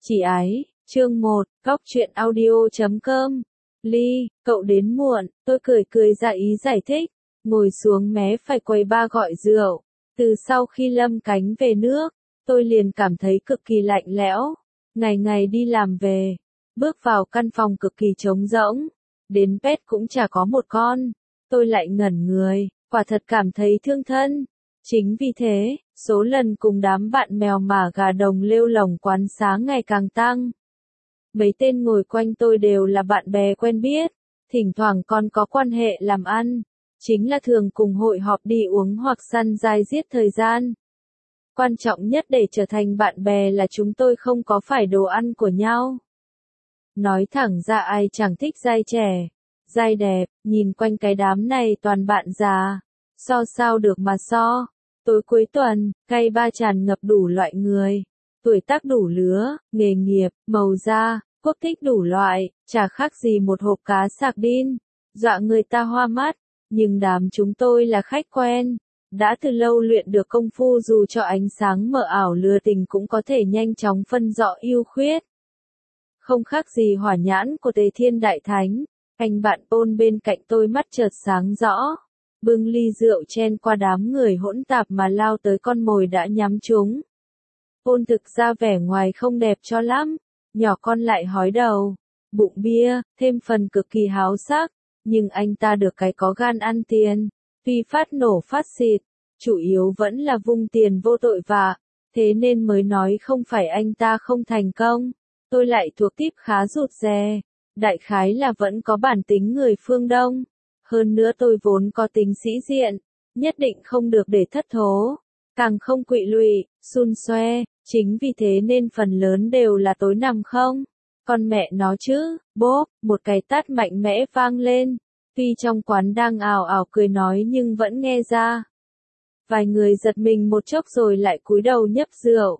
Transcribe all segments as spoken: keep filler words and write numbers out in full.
Chị ái, chương một, góc truyện audio chấm com. Ly, cậu đến muộn, tôi cười cười ra ý giải thích, ngồi xuống mé phải quầy ba gọi rượu. Từ sau khi Lâm Cánh về nước, tôi liền cảm thấy cực kỳ lạnh lẽo. Ngày ngày đi làm về, bước vào căn phòng cực kỳ trống rỗng, đến pet cũng chả có một con. Tôi lại ngẩn người, quả thật cảm thấy thương thân. Chính vì thế, số lần cùng đám bạn mèo mả gà đồng lêu lồng quán xá ngày càng tăng. Mấy tên ngồi quanh tôi đều là bạn bè quen biết, thỉnh thoảng còn có quan hệ làm ăn, chính là thường cùng hội họp đi uống hoặc săn dai giết thời gian. Quan trọng nhất để trở thành bạn bè là chúng tôi không có phải đồ ăn của nhau. Nói thẳng ra ai chẳng thích dai trẻ, dai đẹp, nhìn quanh cái đám này toàn bạn già, so sao được mà so. Tối cuối tuần, cây ba tràn ngập đủ loại người, tuổi tác đủ lứa, nghề nghiệp, màu da, quốc thích đủ loại, chả khác gì một hộp cá sardine, dọa người ta hoa mắt, nhưng đám chúng tôi là khách quen, đã từ lâu luyện được công phu dù cho ánh sáng mờ ảo lừa tình cũng có thể nhanh chóng phân rõ ưu khuyết. Không khác gì hỏa nhãn của Tề Thiên Đại Thánh, anh bạn ôn bên cạnh tôi mắt chợt sáng rõ. Bưng ly rượu chen qua đám người hỗn tạp mà lao tới con mồi đã nhắm trúng. Ôn thực ra vẻ ngoài không đẹp cho lắm, nhỏ con lại hói đầu, bụng bia, thêm phần cực kỳ háo sắc, nhưng anh ta được cái có gan ăn tiền, tuy phát nổ phát xịt, chủ yếu vẫn là vung tiền vô tội vạ, thế nên mới nói không phải anh ta không thành công, tôi lại thuộc típ khá rụt rè, đại khái là vẫn có bản tính người phương Đông. Hơn nữa tôi vốn có tính sĩ diện, nhất định không được để thất thố, càng không quỵ lụy, xun xoe, chính vì thế nên phần lớn đều là tối nằm không. Con mẹ nó chứ, bốp, một cái tát mạnh mẽ vang lên, tuy trong quán đang ào ào cười nói nhưng vẫn nghe ra. Vài người giật mình một chốc rồi lại cúi đầu nhấp rượu.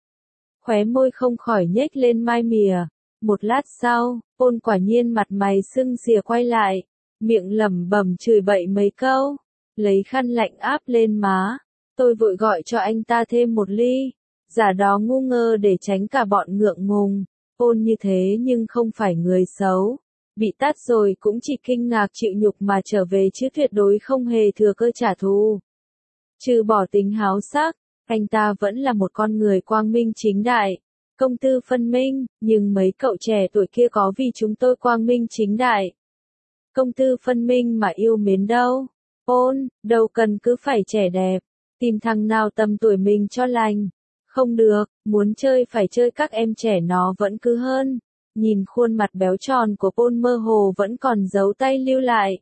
Khóe môi không khỏi nhếch lên mai mỉa, một lát sau, ôn quả nhiên mặt mày sưng xìa quay lại. Miệng lẩm bẩm chửi bậy mấy câu, lấy khăn lạnh áp lên má, tôi vội gọi cho anh ta thêm một ly, giả đó ngu ngơ để tránh cả bọn ngượng ngùng, ôn như thế nhưng không phải người xấu, bị tát rồi cũng chỉ kinh ngạc chịu nhục mà trở về chứ tuyệt đối không hề thừa cơ trả thù. Trừ bỏ tính háo sắc, anh ta vẫn là một con người quang minh chính đại, công tư phân minh, nhưng mấy cậu trẻ tuổi kia có vì chúng tôi quang minh chính đại. Công tư phân minh mà yêu mến đâu, ôn, đâu cần cứ phải trẻ đẹp, tìm thằng nào tầm tuổi mình cho lành, không được, muốn chơi phải chơi các em trẻ nó vẫn cứ hơn, nhìn khuôn mặt béo tròn của ôn mơ hồ vẫn còn giấu tay lưu lại.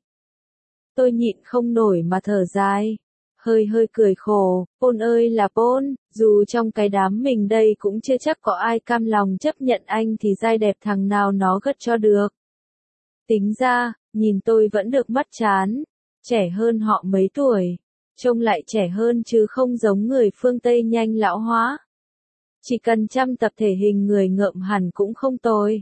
Tôi nhịn không nổi mà thở dài, hơi hơi cười khổ, ôn ơi là ôn, dù trong cái đám mình đây cũng chưa chắc có ai cam lòng chấp nhận anh thì dai đẹp thằng nào nó gất cho được. Tính ra, nhìn tôi vẫn được mắt chán, trẻ hơn họ mấy tuổi, trông lại trẻ hơn chứ không giống người phương Tây nhanh lão hóa. Chỉ cần chăm tập thể hình người ngợm hẳn cũng không tồi.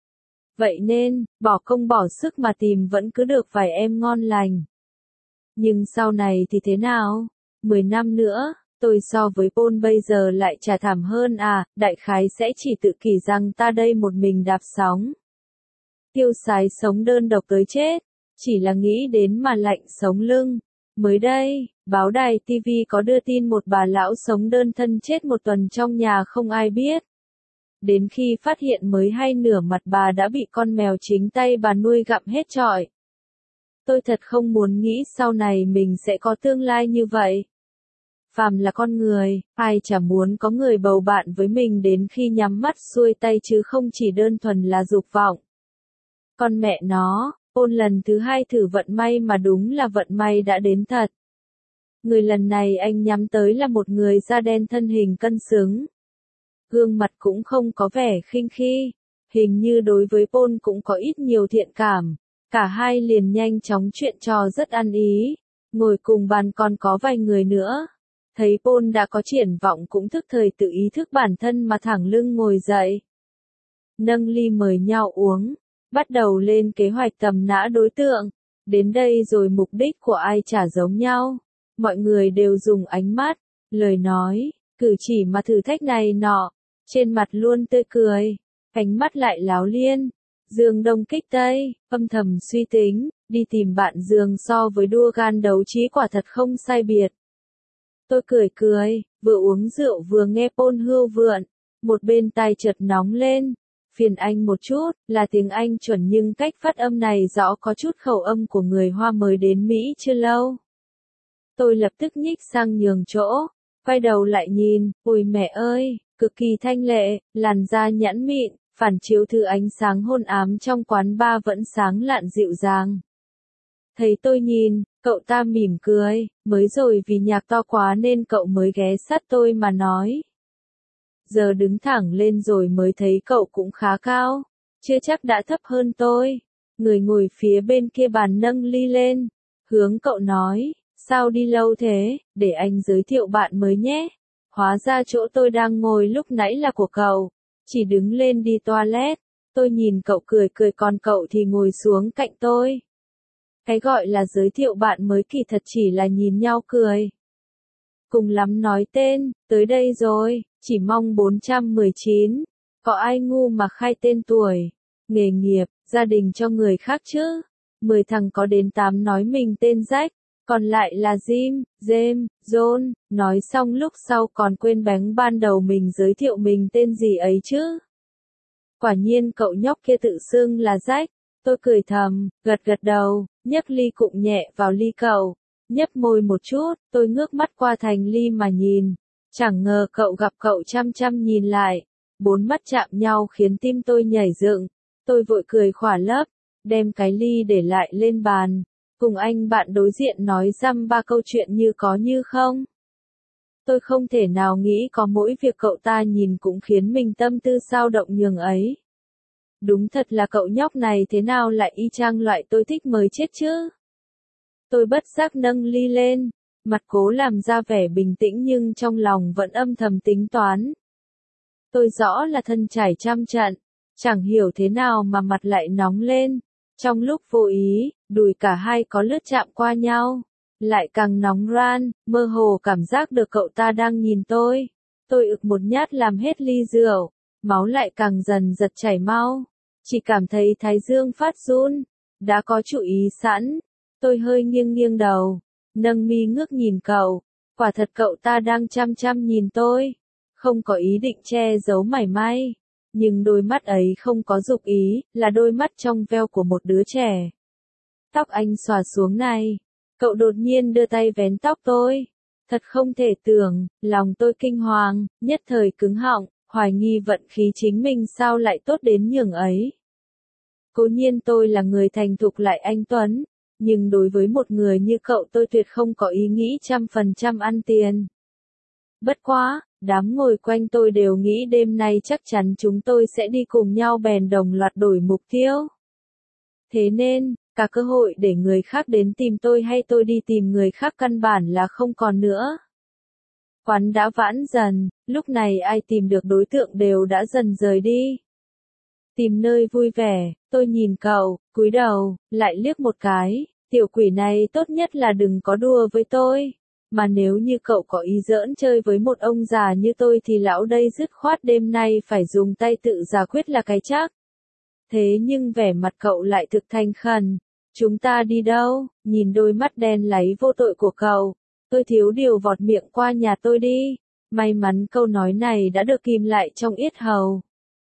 Vậy nên, bỏ công bỏ sức mà tìm vẫn cứ được vài em ngon lành. Nhưng sau này thì thế nào? Mười năm nữa, tôi so với Paul bây giờ lại chả thảm hơn à, đại khái sẽ chỉ tự kỷ rằng ta đây một mình đạp sóng. Tiêu sái sống đơn độc tới chết, chỉ là nghĩ đến mà lạnh sống lưng. Mới đây, báo đài ti vi có đưa tin một bà lão sống đơn thân chết một tuần trong nhà không ai biết. Đến khi phát hiện mới hay nửa mặt bà đã bị con mèo chính tay bà nuôi gặm hết trọi. Tôi thật không muốn nghĩ sau này mình sẽ có tương lai như vậy. Phàm là con người, ai chả muốn có người bầu bạn với mình đến khi nhắm mắt xuôi tay chứ không chỉ đơn thuần là dục vọng. Con mẹ nó, ôn lần thứ hai thử vận may mà đúng là vận may đã đến thật. Người lần này anh nhắm tới là một người da đen thân hình cân xứng. Gương mặt cũng không có vẻ khinh khi, hình như đối với Paul cũng có ít nhiều thiện cảm. Cả hai liền nhanh chóng chuyện trò rất ăn ý, ngồi cùng bàn còn có vài người nữa. Thấy Paul đã có triển vọng cũng thức thời tự ý thức bản thân mà thẳng lưng ngồi dậy. Nâng ly mời nhau uống. Bắt đầu lên kế hoạch tầm nã đối tượng, đến đây rồi mục đích của ai chả giống nhau, mọi người đều dùng ánh mắt, lời nói, cử chỉ mà thử thách này nọ, trên mặt luôn tươi cười, ánh mắt lại láo liên. Dương Đông kích Tây, âm thầm suy tính, đi tìm bạn giường so với đua gan đấu trí quả thật không sai biệt. Tôi cười cười, vừa uống rượu vừa nghe Pôn Hưu Vượn, một bên tai chợt nóng lên. Phiền anh một chút, là tiếng Anh chuẩn nhưng cách phát âm này rõ có chút khẩu âm của người Hoa mới đến Mỹ chưa lâu. Tôi lập tức nhích sang nhường chỗ, quay đầu lại nhìn, ôi mẹ ơi, cực kỳ thanh lệ, làn da nhẵn mịn, phản chiếu thứ ánh sáng hôn ám trong quán bar vẫn sáng lạn dịu dàng. Thấy tôi nhìn, cậu ta mỉm cười, mới rồi vì nhạc to quá nên cậu mới ghé sát tôi mà nói. Giờ đứng thẳng lên rồi mới thấy cậu cũng khá cao, chưa chắc đã thấp hơn tôi. Người ngồi phía bên kia bàn nâng ly lên, hướng cậu nói, sao đi lâu thế, để anh giới thiệu bạn mới nhé. Hóa ra chỗ tôi đang ngồi lúc nãy là của cậu, chỉ đứng lên đi toilet. Tôi nhìn cậu cười cười còn cậu thì ngồi xuống cạnh tôi. Cái gọi là giới thiệu bạn mới kỳ thật chỉ là nhìn nhau cười. Cùng lắm nói tên, tới đây rồi, chỉ mong bốn trăm mười chín. Có ai ngu mà khai tên tuổi, nghề nghiệp, gia đình cho người khác chứ. Mười thằng có đến tám nói mình tên Jack, còn lại là Jim, James, John, nói xong lúc sau còn quên bén ban đầu mình giới thiệu mình tên gì ấy chứ. Quả nhiên cậu nhóc kia tự xưng là Jack. Tôi cười thầm, gật gật đầu, nhấc ly cụng nhẹ vào ly cậu, nhấp môi một chút, tôi ngước mắt qua thành ly mà nhìn. Chẳng ngờ cậu gặp cậu chăm chăm nhìn lại, bốn mắt chạm nhau khiến tim tôi nhảy dựng. Tôi vội cười khỏa lấp, đem cái ly để lại lên bàn, cùng anh bạn đối diện nói dăm ba câu chuyện như có như không. Tôi không thể nào nghĩ có mỗi việc cậu ta nhìn cũng khiến mình tâm tư dao động nhường ấy. Đúng thật là cậu nhóc này thế nào lại y chang loại tôi thích mới chết chứ. Tôi bất giác nâng ly lên, mặt cố làm ra vẻ bình tĩnh nhưng trong lòng vẫn âm thầm tính toán. Tôi rõ là thân trải trăm trận, chẳng hiểu thế nào mà mặt lại nóng lên. Trong lúc vô ý, đùi cả hai có lướt chạm qua nhau, lại càng nóng ran, mơ hồ cảm giác được cậu ta đang nhìn tôi. Tôi ực một nhát làm hết ly rượu, máu lại càng dần giật chảy mau. Chỉ cảm thấy thái dương phát run, đã có chủ ý sẵn. Tôi hơi nghiêng nghiêng đầu, nâng mi ngước nhìn cậu, quả thật cậu ta đang chăm chăm nhìn tôi, không có ý định che giấu mảy may, nhưng đôi mắt ấy không có dục ý, là đôi mắt trong veo của một đứa trẻ. Tóc anh xòa xuống này, cậu đột nhiên đưa tay vén tóc tôi, thật không thể tưởng, lòng tôi kinh hoàng, nhất thời cứng họng, hoài nghi vận khí chính mình sao lại tốt đến nhường ấy. Cố nhiên tôi là người thành thục lại anh tuấn, nhưng đối với một người như cậu tôi tuyệt không có ý nghĩ trăm phần trăm ăn tiền. Bất quá, đám ngồi quanh tôi đều nghĩ đêm nay chắc chắn chúng tôi sẽ đi cùng nhau bèn đồng loạt đổi mục tiêu. Thế nên, cả cơ hội để người khác đến tìm tôi hay tôi đi tìm người khác căn bản là không còn nữa. Quán đã vãn dần, lúc này ai tìm được đối tượng đều đã dần rời đi. Tìm nơi vui vẻ, tôi nhìn cậu, cúi đầu, lại liếc một cái, tiểu quỷ này tốt nhất là đừng có đùa với tôi. Mà nếu như cậu có ý giỡn chơi với một ông già như tôi thì lão đây dứt khoát đêm nay phải dùng tay tự giải quyết là cái chắc. Thế nhưng vẻ mặt cậu lại thực thành khẩn. Chúng ta đi đâu? Nhìn đôi mắt đen láy vô tội của cậu, tôi thiếu điều vọt miệng qua nhà tôi đi. May mắn câu nói này đã được kìm lại trong yết hầu.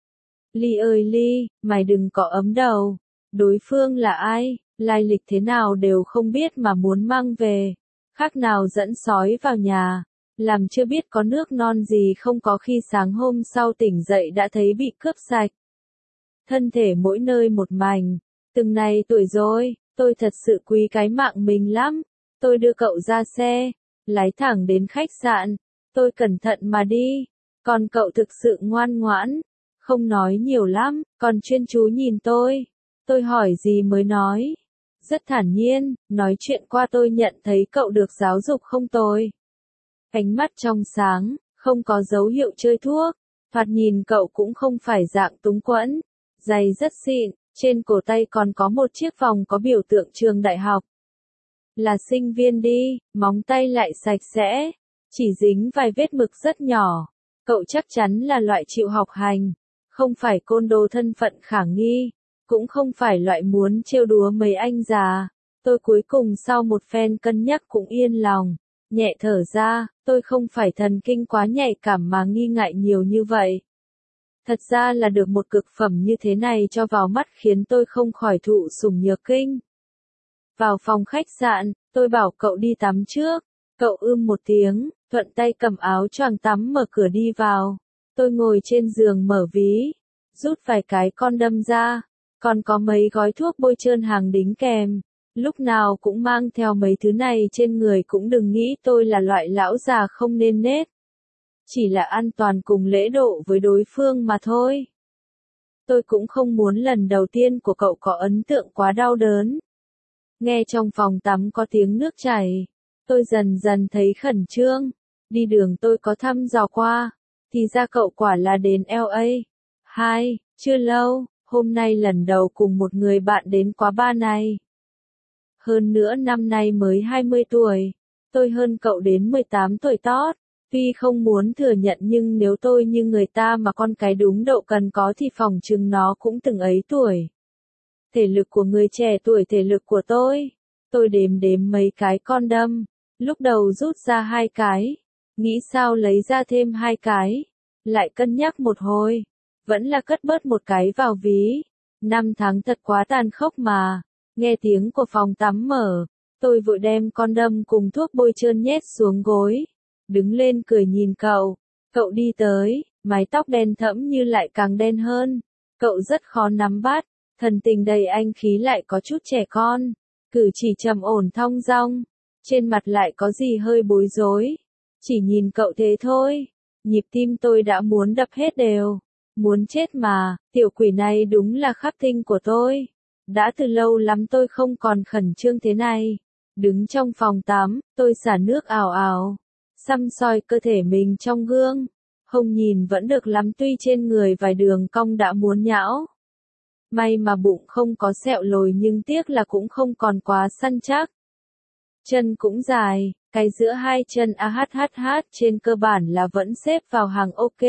Ly ơi Ly, mày đừng có ấm đầu. Đối phương là ai, lai lịch thế nào đều không biết mà muốn mang về. Khác nào dẫn sói vào nhà, làm chưa biết có nước non gì không có khi sáng hôm sau tỉnh dậy đã thấy bị cướp sạch. Thân thể mỗi nơi một mảnh, từng này tuổi rồi, tôi thật sự quý cái mạng mình lắm. Tôi đưa cậu ra xe, lái thẳng đến khách sạn, tôi cẩn thận mà đi, còn cậu thực sự ngoan ngoãn, không nói nhiều lắm, còn chuyên chú nhìn tôi. Tôi hỏi gì mới nói. Rất thản nhiên, nói chuyện qua tôi nhận thấy cậu được giáo dục không tồi. Ánh mắt trong sáng, không có dấu hiệu chơi thuốc, thoạt nhìn cậu cũng không phải dạng túng quẫn, giày rất xịn, trên cổ tay còn có một chiếc vòng có biểu tượng trường đại học. Là sinh viên đi, móng tay lại sạch sẽ, chỉ dính vài vết mực rất nhỏ. Cậu chắc chắn là loại chịu học hành, không phải côn đồ thân phận khả nghi, cũng không phải loại muốn trêu đùa mấy anh già. Tôi cuối cùng sau một phen cân nhắc cũng yên lòng, nhẹ thở ra, tôi không phải thần kinh quá nhạy cảm mà nghi ngại nhiều như vậy. Thật ra là được một cực phẩm như thế này cho vào mắt khiến tôi không khỏi thụ sủng nhược kinh. Vào phòng khách sạn, tôi bảo cậu đi tắm trước, cậu ưm một tiếng, thuận tay cầm áo choàng tắm mở cửa đi vào. Tôi ngồi trên giường mở ví, rút vài cái condom ra, còn có mấy gói thuốc bôi trơn hàng đính kèm. Lúc nào cũng mang theo mấy thứ này trên người cũng đừng nghĩ tôi là loại lão già không nên nết. Chỉ là an toàn cùng lễ độ với đối phương mà thôi. Tôi cũng không muốn lần đầu tiên của cậu có ấn tượng quá đau đớn. Nghe trong phòng tắm có tiếng nước chảy, tôi dần dần thấy khẩn trương. Đi đường tôi có thăm dò qua, thì ra cậu quả là đến L A. Hai, chưa lâu, hôm nay lần đầu cùng một người bạn đến quán bar này. Hơn nữa năm nay mới hai mươi tuổi, tôi hơn cậu đến mười tám tuổi tót. Tuy không muốn thừa nhận nhưng nếu tôi như người ta mà con cái đúng độ cần có thì phỏng chừng nó cũng từng ấy tuổi. Thể lực của người trẻ tuổi thể lực của tôi. Tôi đếm đếm mấy cái condom, lúc đầu rút ra hai cái, nghĩ sao lấy ra thêm hai cái, lại cân nhắc một hồi, vẫn là cất bớt một cái vào ví. Năm tháng thật quá tàn khốc mà. Nghe tiếng của phòng tắm mở, tôi vội đem condom cùng thuốc bôi trơn nhét xuống gối. Đứng lên cười nhìn cậu, cậu đi tới, mái tóc đen thẫm như lại càng đen hơn. Cậu rất khó nắm bắt, thần tình đầy anh khí lại có chút trẻ con, cử chỉ trầm ổn thong dong, trên mặt lại có gì hơi bối rối. Chỉ nhìn cậu thế thôi, nhịp tim tôi đã muốn đập hết đều, muốn chết mà, tiểu quỷ này đúng là khắc tinh của tôi. Đã từ lâu lắm tôi không còn khẩn trương thế này. Đứng trong phòng tắm, tôi xả nước ào ào, xăm soi cơ thể mình trong gương. Hông nhìn vẫn được lắm tuy trên người vài đường cong đã muốn nhão. May mà bụng không có sẹo lồi nhưng tiếc là cũng không còn quá săn chắc. Chân cũng dài, cái giữa hai chân a hát hát hát trên cơ bản là vẫn xếp vào hàng ok.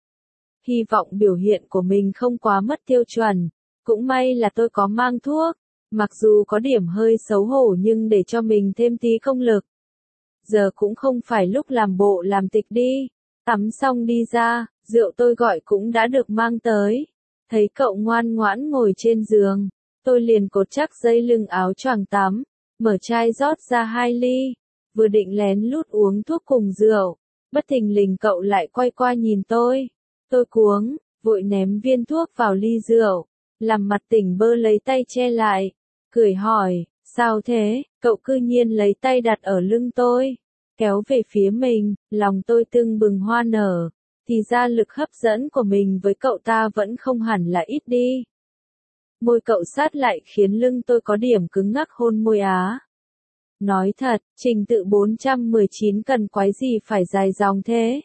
Hy vọng biểu hiện của mình không quá mất tiêu chuẩn. Cũng may là tôi có mang thuốc, mặc dù có điểm hơi xấu hổ nhưng để cho mình thêm tí công lực. Giờ cũng không phải lúc làm bộ làm tịch đi. Tắm xong đi ra, rượu tôi gọi cũng đã được mang tới. Thấy cậu ngoan ngoãn ngồi trên giường, tôi liền cột chắc dây lưng áo choàng tắm, mở chai rót ra hai ly, vừa định lén lút uống thuốc cùng rượu, bất thình lình cậu lại quay qua nhìn tôi. Tôi cuống, vội ném viên thuốc vào ly rượu, làm mặt tỉnh bơ lấy tay che lại, cười hỏi, sao thế, cậu cư nhiên lấy tay đặt ở lưng tôi, kéo về phía mình, lòng tôi tưng bừng hoa nở, thì ra lực hấp dẫn của mình với cậu ta vẫn không hẳn là ít đi. Môi cậu sát lại khiến lưng tôi có điểm cứng ngắc hôn môi á. Nói thật, trình tự bốn trăm mười chín cần quái gì phải dài dòng thế.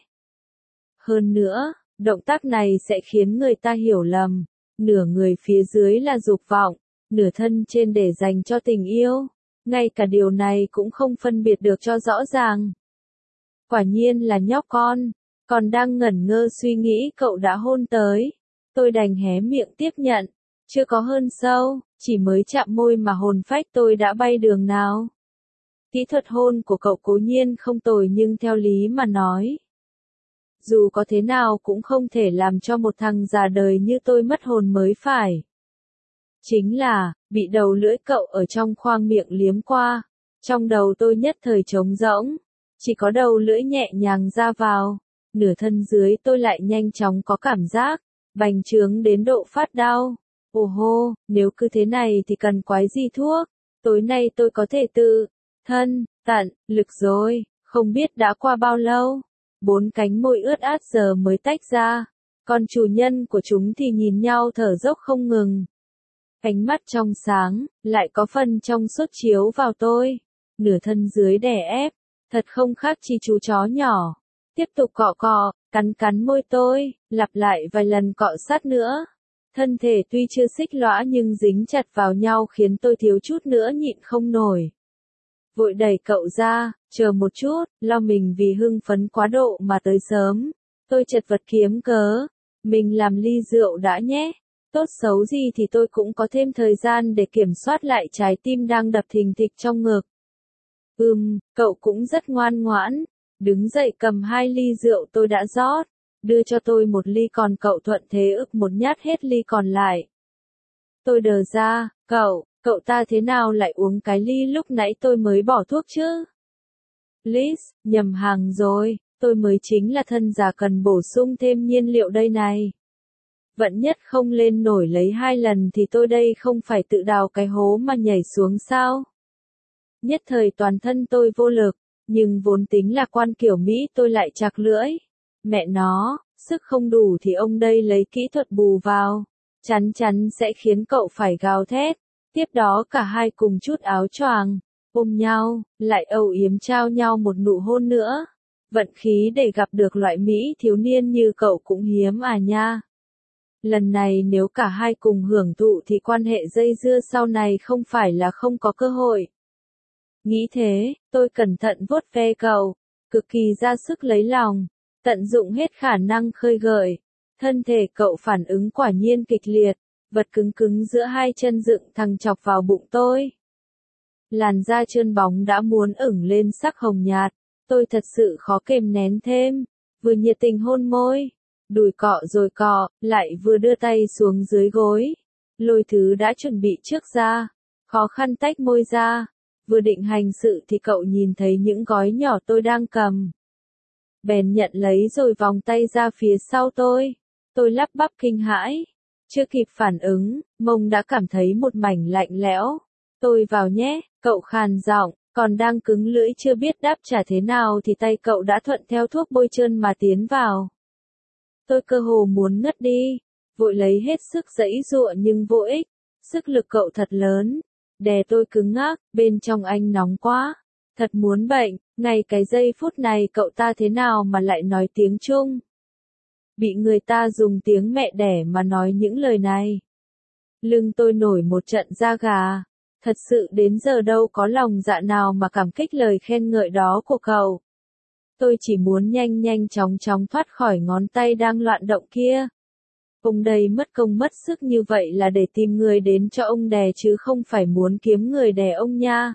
Hơn nữa, động tác này sẽ khiến người ta hiểu lầm. Nửa người phía dưới là dục vọng, nửa thân trên để dành cho tình yêu. Ngay cả điều này cũng không phân biệt được cho rõ ràng. Quả nhiên là nhóc con, còn đang ngẩn ngơ suy nghĩ cậu đã hôn tới. Tôi đành hé miệng tiếp nhận, chưa có hơn sâu, chỉ mới chạm môi mà hồn phách tôi đã bay đường nào. Kỹ thuật hôn của cậu cố nhiên không tồi nhưng theo lý mà nói, dù có thế nào cũng không thể làm cho một thằng già đời như tôi mất hồn mới phải. Chính là, bị đầu lưỡi cậu ở trong khoang miệng liếm qua. Trong đầu tôi nhất thời trống rỗng. Chỉ có đầu lưỡi nhẹ nhàng ra vào. Nửa thân dưới tôi lại nhanh chóng có cảm giác. Bành trướng đến độ phát đau. Ồ hô, nếu cứ thế này thì cần quái gì thuốc. Tối nay tôi có thể tự, thân, tận, lực rồi. Không biết đã qua bao lâu. Bốn cánh môi ướt át giờ mới tách ra. Còn chủ nhân của chúng thì nhìn nhau thở dốc không ngừng. Ánh mắt trong sáng, lại có phần trong suốt chiếu vào tôi. Nửa thân dưới đè ép, thật không khác chi chú chó nhỏ. Tiếp tục cọ cọ, cắn cắn môi tôi, lặp lại vài lần cọ sát nữa. Thân thể tuy chưa xích lõa nhưng dính chặt vào nhau khiến tôi thiếu chút nữa nhịn không nổi. Vội đẩy cậu ra, chờ một chút, lo mình vì hưng phấn quá độ mà tới sớm. Tôi chật vật kiếm cớ. Mình làm ly rượu đã nhé. Tốt xấu gì thì tôi cũng có thêm thời gian để kiểm soát lại trái tim đang đập thình thịch trong ngực. Ừm, cậu cũng rất ngoan ngoãn. Đứng dậy cầm hai ly rượu tôi đã rót. Đưa cho tôi một ly còn cậu thuận thế ực một nhát hết ly còn lại. Tôi đờ ra, cậu, cậu ta thế nào lại uống cái ly lúc nãy tôi mới bỏ thuốc chứ? Liz, nhầm hàng rồi, tôi mới chính là thân già cần bổ sung thêm nhiên liệu đây này. Vẫn nhất không lên nổi lấy hai lần thì tôi đây không phải tự đào cái hố mà nhảy xuống sao? Nhất thời toàn thân tôi vô lực, nhưng vốn tính là quan kiểu Mỹ tôi lại chạc lưỡi. Mẹ nó, sức không đủ thì ông đây lấy kỹ thuật bù vào. Chắn chắn sẽ khiến cậu phải gào thét. Tiếp đó cả hai cùng chút áo choàng, ôm nhau, lại âu yếm trao nhau một nụ hôn nữa. Vận khí để gặp được loại Mỹ thiếu niên như cậu cũng hiếm à nha. Lần này nếu cả hai cùng hưởng thụ thì quan hệ dây dưa sau này không phải là không có cơ hội. Nghĩ thế, tôi cẩn thận vuốt ve cậu, cực kỳ ra sức lấy lòng, tận dụng hết khả năng khơi gợi. Thân thể cậu phản ứng quả nhiên kịch liệt, vật cứng cứng giữa hai chân dựng thẳng chọc vào bụng tôi. Làn da trơn bóng đã muốn ửng lên sắc hồng nhạt, tôi thật sự khó kềm nén thêm, vừa nhiệt tình hôn môi, đùi cọ rồi cọ, lại vừa đưa tay xuống dưới gối, lôi thứ đã chuẩn bị trước ra, khó khăn tách môi ra, vừa định hành sự thì cậu nhìn thấy những gói nhỏ tôi đang cầm. Bèn nhận lấy rồi vòng tay ra phía sau tôi. Tôi lắp bắp kinh hãi. Chưa kịp phản ứng, mông đã cảm thấy một mảnh lạnh lẽo. Tôi vào nhé, cậu khàn giọng, còn đang cứng lưỡi chưa biết đáp trả thế nào thì tay cậu đã thuận theo thuốc bôi trơn mà tiến vào. Tôi cơ hồ muốn ngất đi, vội lấy hết sức giãy giụa nhưng vô ích. Sức lực cậu thật lớn, đè tôi cứng ngắc, bên trong anh nóng quá. Thật muốn bệnh, ngay cái giây phút này cậu ta thế nào mà lại nói tiếng Trung. Bị người ta dùng tiếng mẹ đẻ mà nói những lời này. Lưng tôi nổi một trận da gà. Thật sự đến giờ đâu có lòng dạ nào mà cảm kích lời khen ngợi đó của cậu. Tôi chỉ muốn nhanh nhanh chóng chóng thoát khỏi ngón tay đang loạn động kia. Ông đây mất công mất sức như vậy là để tìm người đến cho ông đè chứ không phải muốn kiếm người đè ông nha.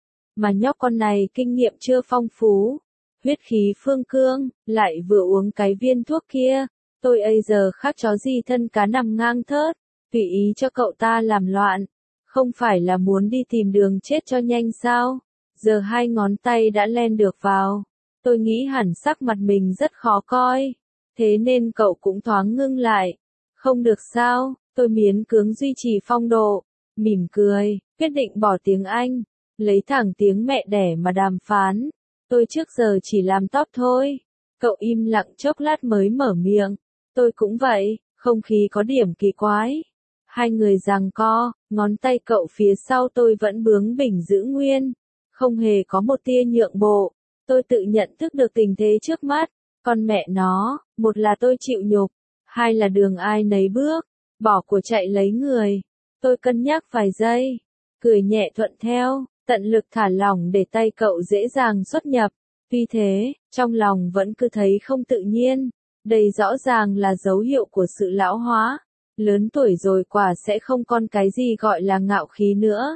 Mà nhóc con này kinh nghiệm chưa phong phú. Huyết khí phương cương, lại vừa uống cái viên thuốc kia. Tôi ây giờ khác chó gì thân cá nằm ngang thớt, tùy ý cho cậu ta làm loạn. Không phải là muốn đi tìm đường chết cho nhanh sao? Giờ hai ngón tay đã len được vào. Tôi nghĩ hẳn sắc mặt mình rất khó coi. Thế nên cậu cũng thoáng ngưng lại. Không được sao, tôi miễn cưỡng duy trì phong độ. Mỉm cười, quyết định bỏ tiếng Anh. Lấy thẳng tiếng mẹ đẻ mà đàm phán. Tôi trước giờ chỉ làm tóp thôi. Cậu im lặng chốc lát mới mở miệng. Tôi cũng vậy, không khí có điểm kỳ quái. Hai người giằng co, ngón tay cậu phía sau tôi vẫn bướng bỉnh giữ nguyên. Không hề có một tia nhượng bộ. Tôi tự nhận thức được tình thế trước mắt. Con mẹ nó, một là tôi chịu nhục, hai là đường ai nấy bước, bỏ của chạy lấy người. Tôi cân nhắc vài giây, cười nhẹ thuận theo, tận lực thả lỏng để tay cậu dễ dàng xuất nhập. Tuy thế, trong lòng vẫn cứ thấy không tự nhiên. Đây rõ ràng là dấu hiệu của sự lão hóa. Lớn tuổi rồi quả sẽ không còn cái gì gọi là ngạo khí nữa.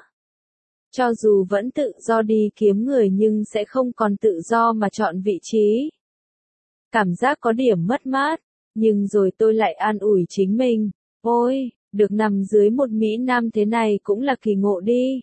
Cho dù vẫn tự do đi kiếm người nhưng sẽ không còn tự do mà chọn vị trí. Cảm giác có điểm mất mát, nhưng rồi tôi lại an ủi chính mình. Ôi, được nằm dưới một Mỹ Nam thế này cũng là kỳ ngộ đi.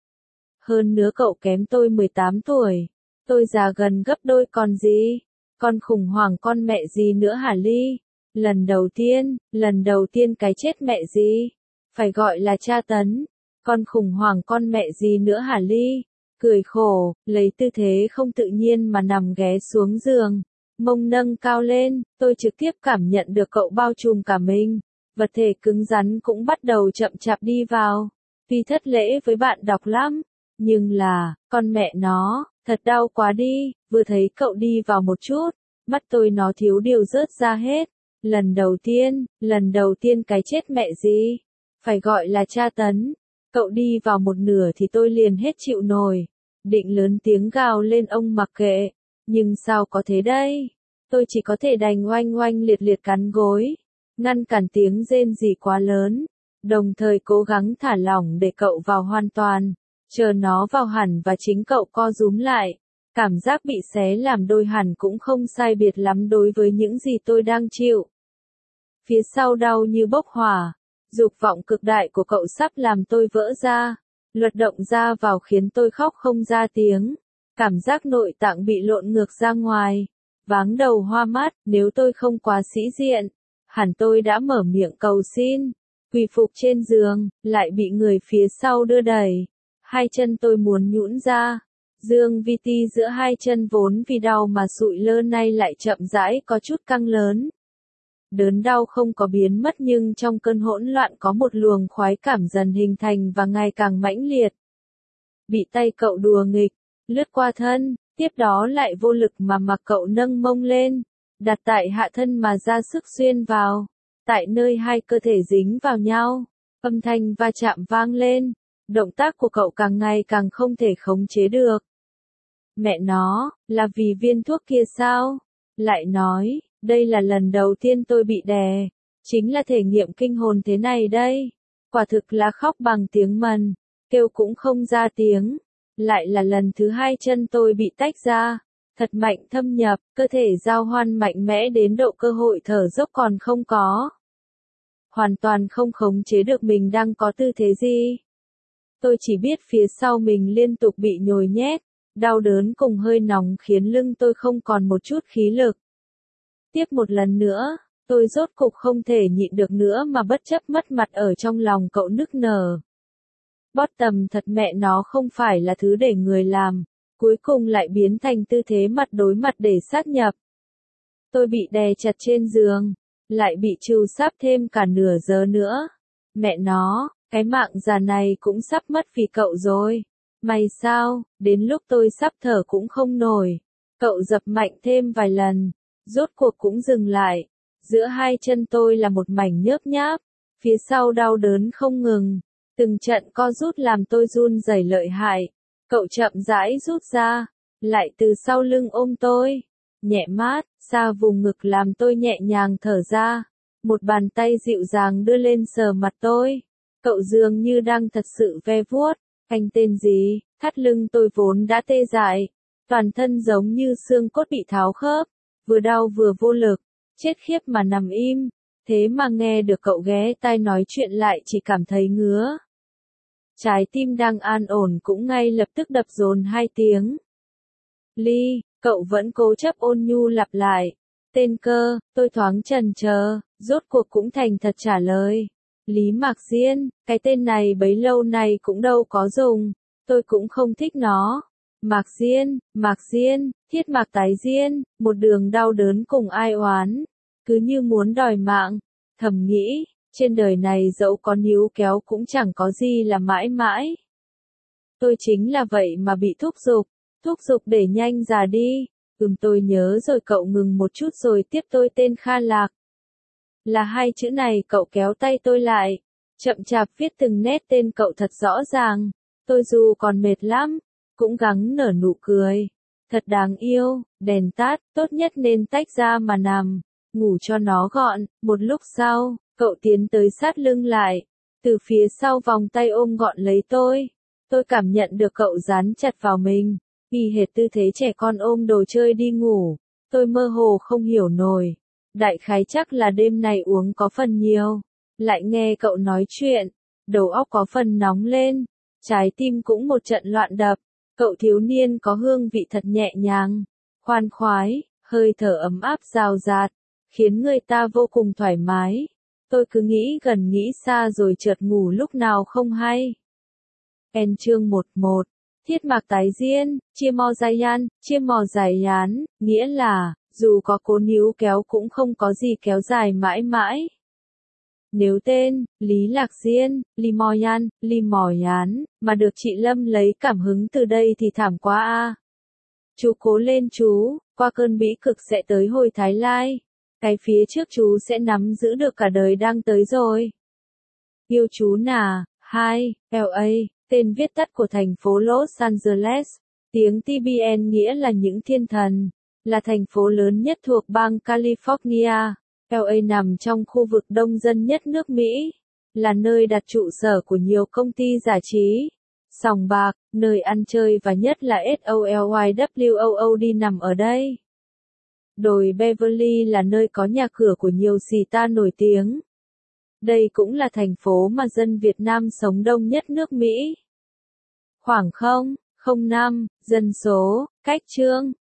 Hơn nữa cậu kém tôi mười tám tuổi. Tôi già gần gấp đôi còn gì. Con khủng hoảng con mẹ gì nữa hả Ly? Lần đầu tiên, lần đầu tiên cái chết mẹ gì? Phải gọi là tra tấn. Con khủng hoảng con mẹ gì nữa hả Ly? Cười khổ, lấy tư thế không tự nhiên mà nằm ghé xuống giường. Mông nâng cao lên, tôi trực tiếp cảm nhận được cậu bao trùm cả mình. Vật thể cứng rắn cũng bắt đầu chậm chạp đi vào. Tuy thất lễ với bạn đọc lắm, nhưng là, con mẹ nó, thật đau quá đi, vừa thấy cậu đi vào một chút, mắt tôi nó thiếu điều rớt ra hết. Lần đầu tiên, lần đầu tiên cái chết mẹ gì? Phải gọi là tra tấn. Cậu đi vào một nửa thì tôi liền hết chịu nổi. Định lớn tiếng gào lên ông mặc kệ. Nhưng sao có thế đây? Tôi chỉ có thể đành oanh oanh liệt liệt cắn gối, ngăn cản tiếng rên rỉ quá lớn, đồng thời cố gắng thả lỏng để cậu vào hoàn toàn, chờ nó vào hẳn và chính cậu co rúm lại. Cảm giác bị xé làm đôi hẳn cũng không sai biệt lắm đối với những gì tôi đang chịu. Phía sau đau như bốc hỏa, dục vọng cực đại của cậu sắp làm tôi vỡ ra, luật động ra vào khiến tôi khóc không ra tiếng. Cảm giác nội tạng bị lộn ngược ra ngoài, váng đầu hoa mắt, nếu tôi không quá sĩ diện, hẳn tôi đã mở miệng cầu xin, quỳ phục trên giường, lại bị người phía sau đưa đẩy. Hai chân tôi muốn nhũn ra, dương vi ti giữa hai chân vốn vì đau mà sụi lơ nay lại chậm rãi có chút căng lớn. Đớn đau không có biến mất nhưng trong cơn hỗn loạn có một luồng khoái cảm dần hình thành và ngày càng mãnh liệt. Bị tay cậu đùa nghịch, lướt qua thân, tiếp đó lại vô lực mà mặc cậu nâng mông lên, đặt tại hạ thân mà ra sức xuyên vào, tại nơi hai cơ thể dính vào nhau, âm thanh va chạm vang lên, động tác của cậu càng ngày càng không thể khống chế được. Mẹ nó, là vì viên thuốc kia sao? Lại nói, đây là lần đầu tiên tôi bị đè, chính là thể nghiệm kinh hồn thế này đây. Quả thực là khóc bằng tiếng mần, kêu cũng không ra tiếng. Lại là lần thứ hai chân tôi bị tách ra, thật mạnh thâm nhập, cơ thể giao hoan mạnh mẽ đến độ cơ hội thở dốc còn không có. Hoàn toàn không khống chế được mình đang có tư thế gì. Tôi chỉ biết phía sau mình liên tục bị nhồi nhét, đau đớn cùng hơi nóng khiến lưng tôi không còn một chút khí lực. Tiếp một lần nữa, tôi rốt cục không thể nhịn được nữa mà bất chấp mất mặt ở trong lòng cậu nức nở. Bottom thật mẹ nó không phải là thứ để người làm, cuối cùng lại biến thành tư thế mặt đối mặt để sát nhập. Tôi bị đè chặt trên giường, lại bị trừ sáp thêm cả nửa giờ nữa. Mẹ nó, cái mạng già này cũng sắp mất vì cậu rồi. Mày sao, đến lúc tôi sắp thở cũng không nổi. Cậu dập mạnh thêm vài lần, rốt cuộc cũng dừng lại. Giữa hai chân tôi là một mảnh nhớp nháp, phía sau đau đớn không ngừng. Từng trận co rút làm tôi run rẩy lợi hại. Cậu chậm rãi rút ra, lại từ sau lưng ôm tôi, nhẹ mát, xa vùng ngực làm tôi nhẹ nhàng thở ra. Một bàn tay dịu dàng đưa lên sờ mặt tôi. Cậu dường như đang thật sự ve vuốt. Anh tên gì? Thắt lưng tôi vốn đã tê dại, toàn thân giống như xương cốt bị tháo khớp, vừa đau vừa vô lực, chết khiếp mà nằm im. Thế mà nghe được cậu ghé tai nói chuyện lại chỉ cảm thấy ngứa. Trái tim đang an ổn cũng ngay lập tức đập dồn hai tiếng. Ly, cậu vẫn cố chấp ôn nhu lặp lại. Tên cơ, tôi thoáng chần chờ, rốt cuộc cũng thành thật trả lời. Lý Mạc Diên, cái tên này bấy lâu nay cũng đâu có dùng, tôi cũng không thích nó. Mạc Diên, Mạc Diên, thiết mạc tái diên, một đường đau đớn cùng ai oán, cứ như muốn đòi mạng, thầm nghĩ. Trên đời này dẫu có níu kéo cũng chẳng có gì là mãi mãi. Tôi chính là vậy mà bị thúc giục, thúc giục để nhanh già đi. Ừm tôi nhớ rồi cậu ngừng một chút rồi tiếp tôi tên Kha Lạc. Là hai chữ này cậu kéo tay tôi lại, chậm chạp viết từng nét tên cậu thật rõ ràng. Tôi dù còn mệt lắm, cũng gắng nở nụ cười. Thật đáng yêu, đèn tắt, tốt nhất nên tách ra mà nằm, ngủ cho nó gọn. Một lúc sau, cậu tiến tới sát lưng lại, từ phía sau vòng tay ôm gọn lấy tôi. Tôi cảm nhận được cậu dán chặt vào mình, y hệt tư thế trẻ con ôm đồ chơi đi ngủ. Tôi mơ hồ không hiểu nổi. Đại khái chắc là đêm này uống có phần nhiều. Lại nghe cậu nói chuyện, đầu óc có phần nóng lên, trái tim cũng một trận loạn đập. Cậu thiếu niên có hương vị thật nhẹ nhàng, khoan khoái, hơi thở ấm áp rào rạt, khiến người ta vô cùng thoải mái. Tôi cứ nghĩ gần nghĩ xa rồi chợt ngủ lúc nào không hay. En chương mười một, thiết mạc tái diên, chia mò dài yan, chia mò dài yán, nghĩa là, dù có cố níu kéo cũng không có gì kéo dài mãi mãi. Nếu tên, Lý Lạc Diên, Lý Mò Yan, Lý Mò Yán, mà được chị Lâm lấy cảm hứng từ đây thì thảm quá a. Chú cố lên chú, qua cơn bĩ cực sẽ tới hồi Thái Lai. Cái phía trước chú sẽ nắm giữ được cả đời đang tới rồi. Yêu chú nà, hai, L A, tên viết tắt của thành phố Los Angeles. Tiếng T B N nghĩa là những thiên thần. là thành phố lớn nhất thuộc bang California. lờ a nằm trong khu vực đông dân nhất nước Mỹ, là nơi đặt trụ sở của nhiều công ty giải trí, sòng bạc, nơi ăn chơi và nhất là SOLYWOOD nằm ở đây. Đồi Beverly là nơi có nhà cửa của nhiều star nổi tiếng. Đây cũng là thành phố mà dân Việt Nam sống đông nhất nước Mỹ. Khoảng không phẩy không năm dân số, cách chương